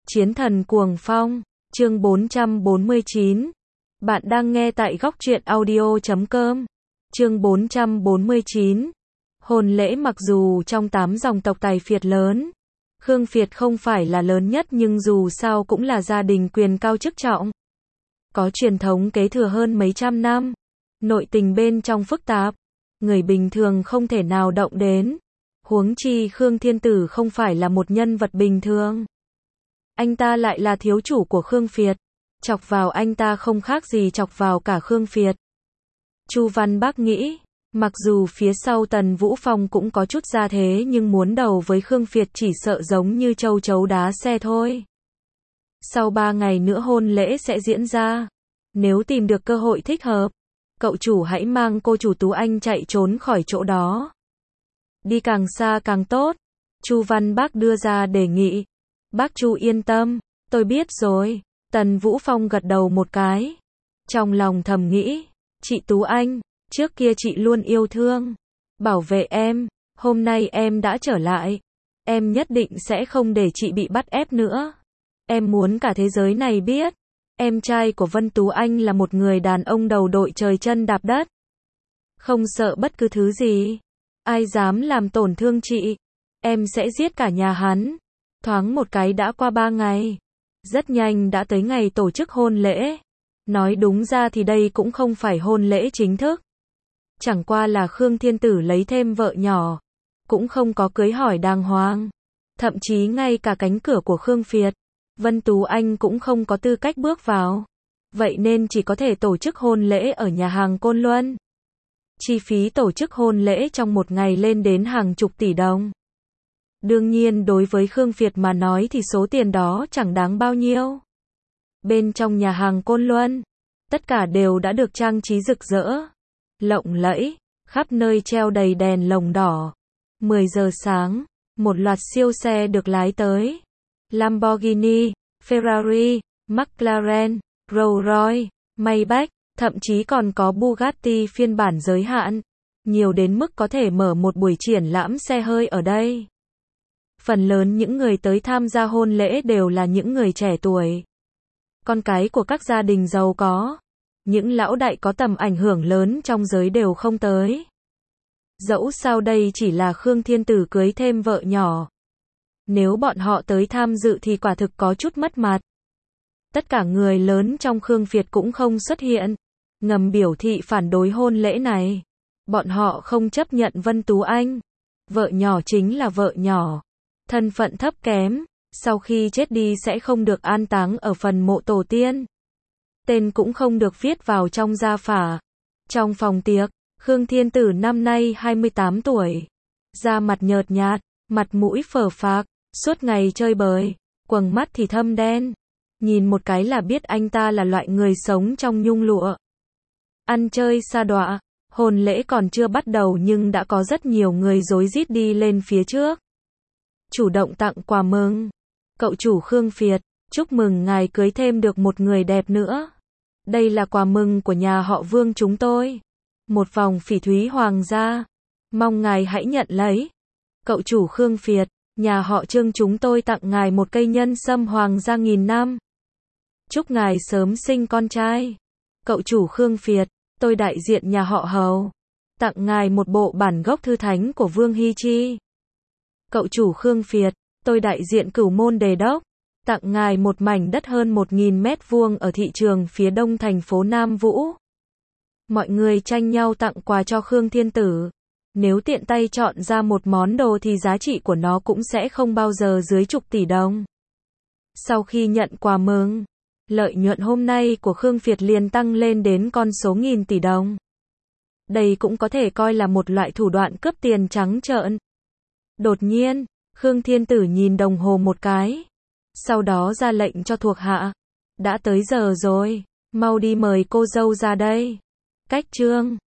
Chiến thần cuồng phong, chương 449. Bạn đang nghe tại góc truyện audio.com. Chương 449. Hôn lễ. Mặc dù trong 8 dòng tộc Tài Phiệt lớn, Khương Phiệt không phải là lớn nhất, nhưng dù sao cũng là gia đình quyền cao chức trọng, có truyền thống kế thừa hơn mấy trăm năm. Nội tình bên trong phức tạp, người bình thường không thể nào động đến. Huống chi Khương Thiên Tử không phải là một nhân vật bình thường. Anh ta lại là thiếu chủ của Khương Phiệt. Chọc vào anh ta không khác gì chọc vào cả Khương Phiệt. Chu Văn Bác nghĩ, mặc dù phía sau Tần Vũ Phong cũng có chút gia thế, nhưng muốn đầu với Khương Phiệt chỉ sợ giống như châu chấu đá xe thôi. Sau 3 ngày nữa hôn lễ sẽ diễn ra. Nếu tìm được cơ hội thích hợp, cậu chủ hãy mang cô chủ Tú Anh chạy trốn khỏi chỗ đó. Đi càng xa càng tốt. Chu Văn Bác đưa ra đề nghị. Bác Chu yên tâm, tôi biết rồi. Tần Vũ Phong gật đầu một cái. Trong lòng thầm nghĩ, chị Tú Anh, trước kia chị luôn yêu thương, bảo vệ em, hôm nay em đã trở lại. Em nhất định sẽ không để chị bị bắt ép nữa. Em muốn cả thế giới này biết, em trai của Vân Tú Anh là một người đàn ông đầu đội trời chân đạp đất. Không sợ bất cứ thứ gì. Ai dám làm tổn thương chị, em sẽ giết cả nhà hắn. Thoáng một cái đã qua 3 ngày. Rất nhanh đã tới ngày tổ chức hôn lễ. Nói đúng ra thì đây cũng không phải hôn lễ chính thức. Chẳng qua là Khương Thiên Tử lấy thêm vợ nhỏ. Cũng không có cưới hỏi đàng hoàng. Thậm chí ngay cả cánh cửa của Khương Phiệt, Vân Tú Anh cũng không có tư cách bước vào. Vậy nên chỉ có thể tổ chức hôn lễ ở nhà hàng Côn Luân. Chi phí tổ chức hôn lễ trong một ngày lên đến hàng chục tỷ đồng. Đương nhiên đối với Khương Phiệt mà nói thì số tiền đó chẳng đáng bao nhiêu. Bên trong nhà hàng Côn Luân, tất cả đều đã được trang trí rực rỡ, lộng lẫy, khắp nơi treo đầy đèn lồng đỏ. 10 giờ sáng, một loạt siêu xe được lái tới. Lamborghini, Ferrari, McLaren, Rolls-Royce, Maybach, thậm chí còn có Bugatti phiên bản giới hạn. Nhiều đến mức có thể mở một buổi triển lãm xe hơi ở đây. Phần lớn những người tới tham gia hôn lễ đều là những người trẻ tuổi, con cái của các gia đình giàu có. Những lão đại có tầm ảnh hưởng lớn trong giới đều không tới. Dẫu sao đây chỉ là Khương Thiên Tử cưới thêm vợ nhỏ. Nếu bọn họ tới tham dự thì quả thực có chút mất mặt. Tất cả người lớn trong Khương Phiệt cũng không xuất hiện, ngầm biểu thị phản đối hôn lễ này. Bọn họ không chấp nhận Vân Tú Anh. Vợ nhỏ chính là vợ nhỏ. Thân phận thấp kém, sau khi chết đi sẽ không được an táng ở phần mộ tổ tiên. Tên cũng không được viết vào trong gia phả. Trong phòng tiệc, Khương Thiên Tử năm nay 28 tuổi. Da mặt nhợt nhạt, mặt mũi phờ phạc, suốt ngày chơi bời, quầng mắt thì thâm đen. Nhìn một cái là biết anh ta là loại người sống trong nhung lụa. Ăn chơi sa đọa, hôn lễ còn chưa bắt đầu nhưng đã có rất nhiều người rối rít đi lên phía trước. Chủ động tặng quà mừng. Cậu chủ Khương Phiệt, chúc mừng ngài cưới thêm được một người đẹp nữa. Đây là quà mừng của nhà họ Vương chúng tôi. Một vòng phỉ thúy hoàng gia. Mong ngài hãy nhận lấy. Cậu chủ Khương Phiệt, nhà họ Trương chúng tôi tặng ngài một cây nhân sâm hoàng gia 1000 năm. Chúc ngài sớm sinh con trai. Cậu chủ Khương Phiệt, tôi đại diện nhà họ Hầu, tặng ngài một bộ bản gốc thư thánh của Vương Hy Chi. Cậu chủ Khương Phiệt, tôi đại diện Cửu Môn Đề Đốc, tặng ngài một mảnh đất hơn 1000 mét vuông ở thị trường phía đông thành phố Nam Vũ. Mọi người tranh nhau tặng quà cho Khương Thiên Tử. Nếu tiện tay chọn ra một món đồ thì giá trị của nó cũng sẽ không bao giờ dưới chục tỷ đồng. Sau khi nhận quà mừng, lợi nhuận hôm nay của Khương Phiệt liền tăng lên đến con số 1000 tỷ đồng. Đây cũng có thể coi là một loại thủ đoạn cướp tiền trắng trợn. Đột nhiên, Khương Thiên Tử nhìn đồng hồ một cái. Sau đó ra lệnh cho thuộc hạ. Đã tới giờ rồi, mau đi mời cô dâu ra đây. Cách chương